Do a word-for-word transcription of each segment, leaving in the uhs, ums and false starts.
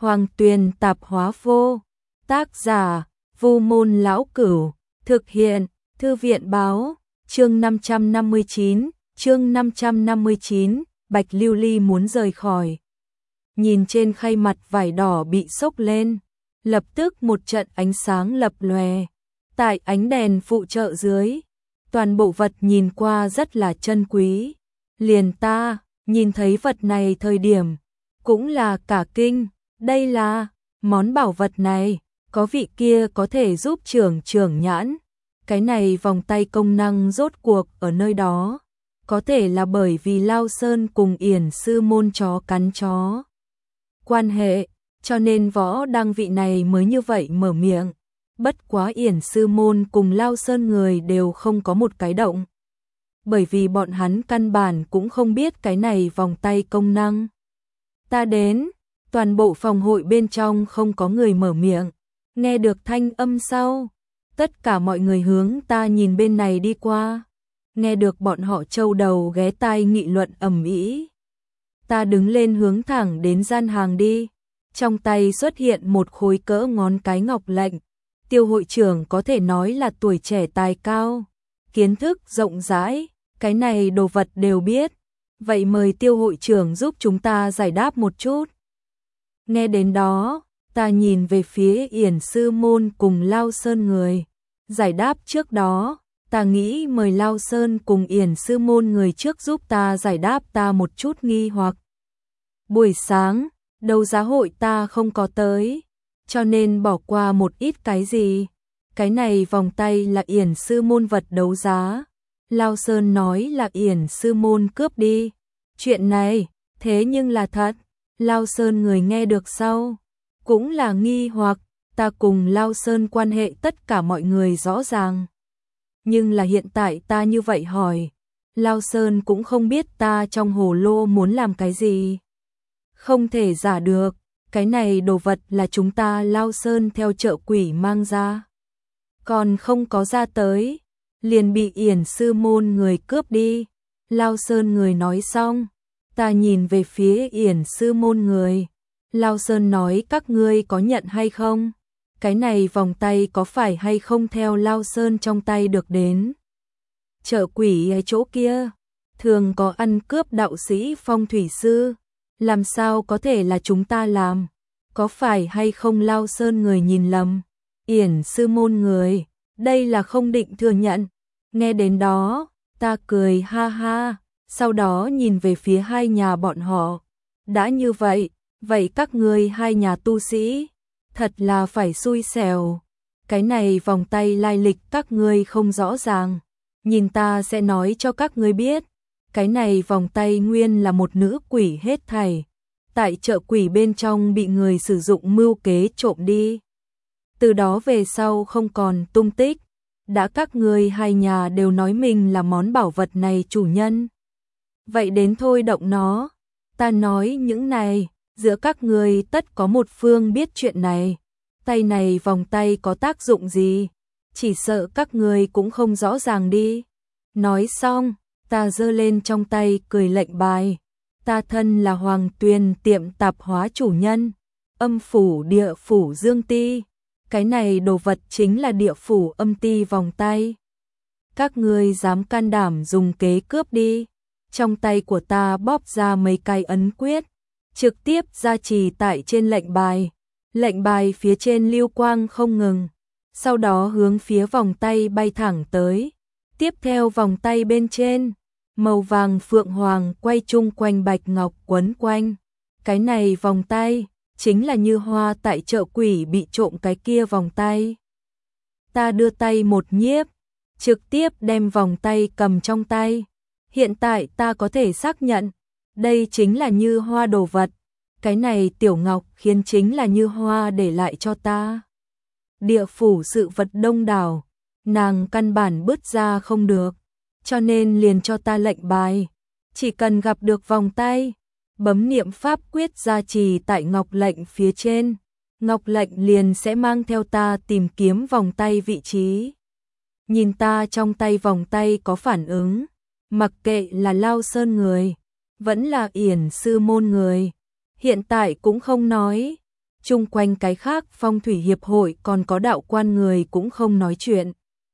Hoàng Tuyền tạp hóa vô. Tác giả, Vu Môn Lão Cửu. Thực hiện, Thư viện báo. Chương năm trăm năm mươi chín, chương năm trăm năm mươi chín, Bạch Lưu Ly muốn rời khỏi. Nhìn trên khay mặt vải đỏ bị xốc lên, lập tức một trận ánh sáng lập lòe. Tại ánh đèn phụ trợ dưới, toàn bộ vật nhìn qua rất là chân quý. Liền ta, nhìn thấy vật này thời điểm, cũng là cả kinh, đây là, món bảo vật này, có vị kia có thể giúp trưởng trưởng nhãn. Cái này vòng tay công năng rốt cuộc ở nơi đó, có thể là bởi vì Lao Sơn cùng Yển sư môn chó cắn chó. Quan hệ, cho nên võ đăng vị này mới như vậy mở miệng. Bất quá Yển sư môn cùng Lao Sơn người đều không có một cái động. Bởi vì bọn hắn căn bản cũng không biết cái này vòng tay công năng. Ta đến, toàn bộ phòng hội bên trong không có người mở miệng. Nghe được thanh âm sau, tất cả mọi người hướng ta nhìn bên này đi qua. Nghe được bọn họ trâu đầu ghé tai nghị luận ầm ĩ. Ta đứng lên hướng thẳng đến gian hàng đi. Trong tay xuất hiện một khối cỡ ngón cái ngọc lệnh. Tiêu hội trưởng có thể nói là tuổi trẻ tài cao, kiến thức rộng rãi, cái này đồ vật đều biết. Vậy mời tiêu hội trưởng giúp chúng ta giải đáp một chút. Nghe đến đó, ta nhìn về phía Yển sư môn cùng Lao Sơn người. Giải đáp trước đó, ta nghĩ mời Lao Sơn cùng Yển sư môn người trước giúp ta giải đáp ta một chút nghi hoặc. Buổi sáng, đấu giá hội ta không có tới, cho nên bỏ qua một ít cái gì. Cái này vòng tay là Yển sư môn vật đấu giá. Lao Sơn nói là Yển sư môn cướp đi. Chuyện này, thế nhưng là thật. Lao Sơn người nghe được sau, cũng là nghi hoặc. Ta cùng Lao Sơn quan hệ tất cả mọi người rõ ràng. Nhưng là hiện tại ta như vậy hỏi, Lao Sơn cũng không biết ta trong hồ lô muốn làm cái gì. Không thể giả được, cái này đồ vật là chúng ta Lao Sơn theo chợ quỷ mang ra. Còn không có ra tới, liền bị Yển sư môn người cướp đi. Lao Sơn người nói xong, ta nhìn về phía Yển sư môn người. Lao Sơn nói các ngươi có nhận hay không? Cái này vòng tay có phải hay không theo Lao Sơn trong tay được đến? Chợ quỷ ở chỗ kia, thường có ăn cướp đạo sĩ phong thủy sư. Làm sao có thể là chúng ta làm? Có phải hay không Lao Sơn người nhìn lầm? Yển sư môn người, đây là không định thừa nhận. Nghe đến đó, ta cười ha ha, sau đó nhìn về phía hai nhà bọn họ. Đã như vậy, vậy các ngươi hai nhà tu sĩ, thật là phải xui xẻo. Cái này vòng tay lai lịch các ngươi không rõ ràng, nhìn ta sẽ nói cho các ngươi biết. Cái này vòng tay nguyên là một nữ quỷ hết thảy, tại chợ quỷ bên trong bị người sử dụng mưu kế trộm đi. Từ đó về sau không còn tung tích. Đã các ngươi hai nhà đều nói mình là món bảo vật này chủ nhân, vậy đến thôi động nó. Ta nói những này, giữa các ngươi tất có một phương biết chuyện này. Tay này vòng tay có tác dụng gì, chỉ sợ các ngươi cũng không rõ ràng đi. Nói xong, ta giơ lên trong tay cười lệnh bài. Ta thân là Hoàng Tuyền tiệm tạp hóa chủ nhân, âm phủ địa phủ Dương Ti. Cái này đồ vật chính là địa phủ âm ti vòng tay. Các ngươi dám can đảm dùng kế cướp đi. Trong tay của ta bóp ra mấy cái ấn quyết, trực tiếp gia trì tại trên lệnh bài. Lệnh bài phía trên lưu quang không ngừng, sau đó hướng phía vòng tay bay thẳng tới. Tiếp theo vòng tay bên trên, màu vàng phượng hoàng quay chung quanh bạch ngọc quấn quanh. Cái này vòng tay chính là Như Hoa tại chợ quỷ bị trộm cái kia vòng tay. Ta đưa tay một nhiếp, trực tiếp đem vòng tay cầm trong tay. Hiện tại ta có thể xác nhận, đây chính là Như Hoa đồ vật. Cái này tiểu ngọc khiến chính là Như Hoa để lại cho ta. Địa phủ sự vật đông đảo, nàng căn bản bứt ra không được, cho nên liền cho ta lệnh bài. Chỉ cần gặp được vòng tay, bấm niệm pháp quyết gia trì tại ngọc lệnh phía trên, ngọc lệnh liền sẽ mang theo ta tìm kiếm vòng tay vị trí. Nhìn ta trong tay vòng tay có phản ứng, mặc kệ là Lao Sơn người, vẫn là Yển sư môn người, hiện tại cũng không nói. chung quanh cái khác phong thủy hiệp hội còn có đạo quan người cũng không nói chuyện.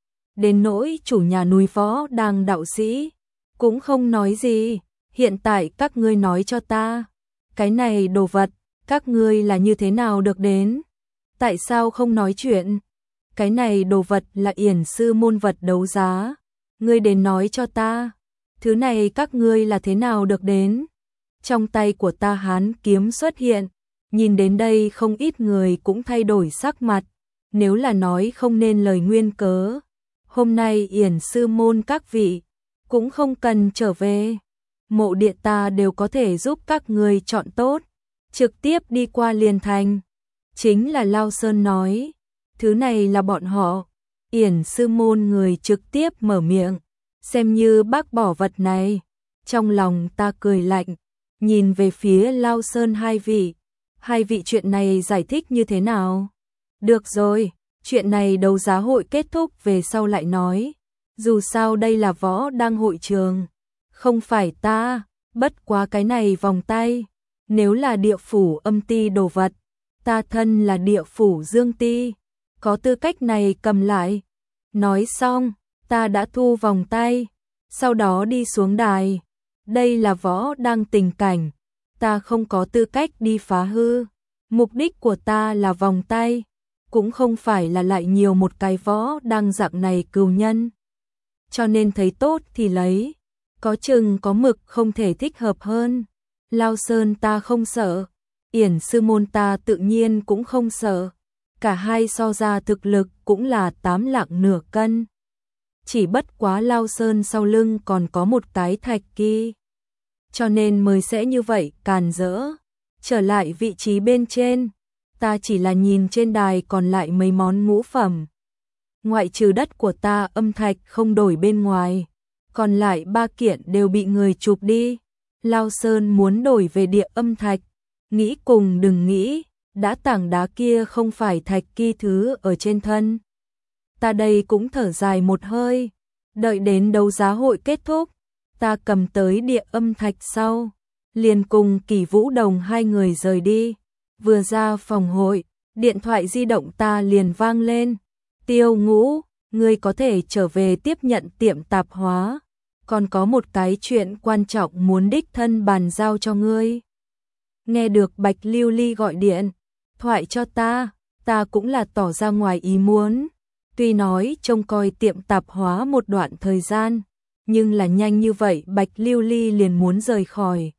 Đến nỗi chủ nhà núi Võ đang đạo sĩ, cũng không nói gì, hiện tại các ngươi nói cho ta, cái này đồ vật, các ngươi là như thế nào được đến? Tại sao không nói chuyện? Cái này đồ vật là Yển sư môn vật đấu giá, ngươi đến nói cho ta, thứ này các ngươi là thế nào được đến? Trong tay của ta hán kiếm xuất hiện, nhìn đến đây không ít người cũng thay đổi sắc mặt, nếu là nói không nên lời nguyên cớ. Hôm nay Yển sư môn các vị, cũng không cần trở về, mộ địa ta đều có thể giúp các người chọn tốt, trực tiếp đi qua liền thành. Chính là Lao Sơn nói, thứ này là bọn họ, Yển sư môn người trực tiếp mở miệng, xem như bác bỏ vật này. Trong lòng ta cười lạnh, nhìn về phía Lao Sơn hai vị, hai vị chuyện này giải thích như thế nào? Được rồi, chuyện này đấu giá hội kết thúc về sau lại nói, dù sao đây là Võ đang hội trường, không phải ta, bất quá cái này vòng tay, nếu là địa phủ âm ti đồ vật, ta thân là địa phủ dương ti, có tư cách này cầm lại. Nói xong, ta đã thu vòng tay, sau đó đi xuống đài, đây là Võ đang tình cảnh, ta không có tư cách đi phá hư, mục đích của ta là vòng tay, cũng không phải là lại nhiều một cái Võ đang dạng này cừu nhân. Cho nên thấy tốt thì lấy, có chừng có mực không thể thích hợp hơn. Lao Sơn ta không sợ, Yển sư môn ta tự nhiên cũng không sợ, cả hai so ra thực lực cũng là tám lạng nửa cân. Chỉ bất quá Lao Sơn sau lưng còn có một cái thạch kỳ, cho nên mới sẽ như vậy càn rỡ. Trở lại vị trí bên trên, ta chỉ là nhìn trên đài còn lại mấy món ngũ phẩm. Ngoại trừ đất của ta âm thạch không đổi bên ngoài, còn lại ba kiện đều bị người chụp đi. Lao Sơn muốn đổi về địa âm thạch, nghĩ cùng đừng nghĩ, đã tảng đá kia không phải thạch kỳ thứ ở trên thân. Ta đây cũng thở dài một hơi, đợi đến đấu giá hội kết thúc, ta cầm tới địa âm thạch sau, liền cùng Kỳ Vũ Đồng hai người rời đi. Vừa ra phòng hội, điện thoại di động ta liền vang lên. Tiêu Ngũ, ngươi có thể trở về tiếp nhận tiệm tạp hóa, còn có một cái chuyện quan trọng muốn đích thân bàn giao cho ngươi. Nghe được Bạch Lưu Ly gọi điện thoại cho ta, ta cũng là tỏ ra ngoài ý muốn. Tuy nói trông coi tiệm tạp hóa một đoạn thời gian, nhưng là nhanh như vậy Bạch Lưu Ly liền muốn rời khỏi.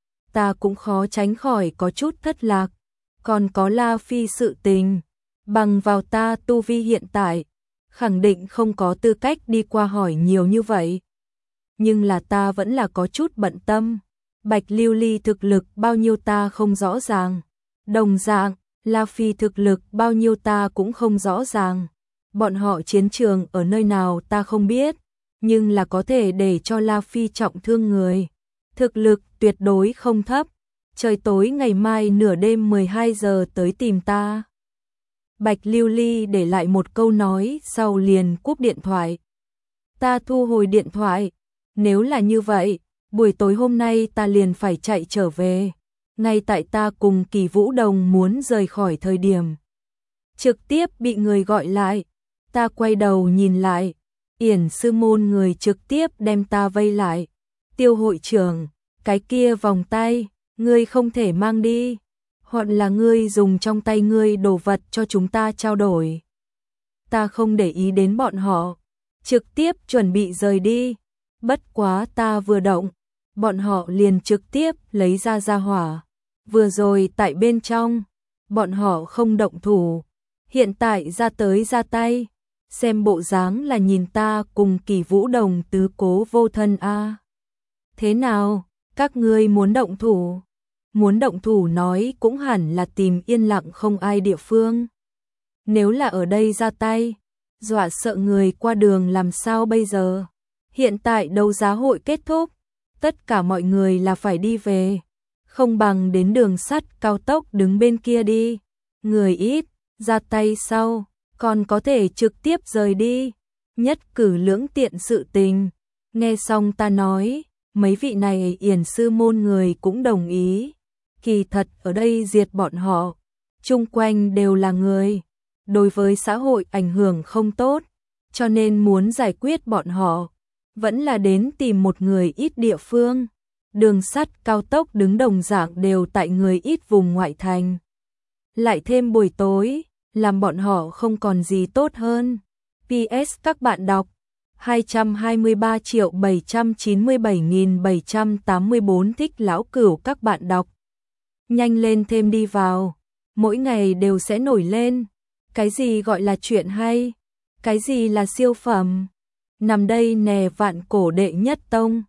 Ta cũng khó tránh khỏi có chút thất lạc, còn có La Phi sự tình, bằng vào ta tu vi hiện tại, khẳng định không có tư cách đi qua hỏi nhiều như vậy. Nhưng là ta vẫn là có chút bận tâm, Bạch Lưu Ly thực lực bao nhiêu ta không rõ ràng, đồng dạng, La Phi thực lực bao nhiêu ta cũng không rõ ràng. Bọn họ chiến trường ở nơi nào ta không biết, nhưng là có thể để cho La Phi trọng thương người. Thực lực tuyệt đối không thấp. Trời tối ngày mai nửa đêm mười hai giờ tới tìm ta. Bạch Lưu Ly để lại một câu nói sau liền cúp điện thoại. Ta thu hồi điện thoại. Nếu là như vậy, buổi tối hôm nay ta liền phải chạy trở về. Ngay tại ta cùng Kỳ Vũ Đồng muốn rời khỏi thời điểm, trực tiếp bị người gọi lại. Ta quay đầu nhìn lại, Yển sư môn người trực tiếp đem ta vây lại. Tiêu hội trưởng, cái kia vòng tay, ngươi không thể mang đi, hoặc là ngươi dùng trong tay ngươi đồ vật cho chúng ta trao đổi. Ta không để ý đến bọn họ, trực tiếp chuẩn bị rời đi. Bất quá ta vừa động, bọn họ liền trực tiếp lấy ra gia hỏa. Vừa rồi tại bên trong, bọn họ không động thủ, hiện tại ra tới ra tay. Xem bộ dáng là nhìn ta cùng Kỳ Vũ Đồng tứ cố vô thân a. À. Thế nào, các ngươi muốn động thủ? Muốn động thủ nói cũng hẳn là tìm yên lặng không ai địa phương. Nếu là ở đây ra tay, dọa sợ người qua đường làm sao bây giờ? Hiện tại đấu giá hội kết thúc, tất cả mọi người là phải đi về, không bằng đến đường sắt cao tốc đứng bên kia đi. Người ít, ra tay sau, còn có thể trực tiếp rời đi, nhất cử lưỡng tiện sự tình. Nghe xong ta nói, mấy vị này Yển sư môn người cũng đồng ý. Kỳ thật ở đây diệt bọn họ, chung quanh đều là người, đối với xã hội ảnh hưởng không tốt, cho nên muốn giải quyết bọn họ, vẫn là đến tìm một người ít địa phương. Đường sắt cao tốc đứng đồng dạng đều tại người ít vùng ngoại thành. Lại thêm buổi tối, làm bọn họ không còn gì tốt hơn. pê ét các bạn đọc hai trăm hai mươi ba triệu bảy trăm chín mươi bảy nghìn bảy trăm tám mươi tư thích lão cửu các bạn đọc. Nhanh lên thêm đi vào, mỗi ngày đều sẽ nổi lên. Cái gì gọi là chuyện hay? Cái gì là siêu phẩm? Nằm đây nè vạn cổ đệ nhất tông.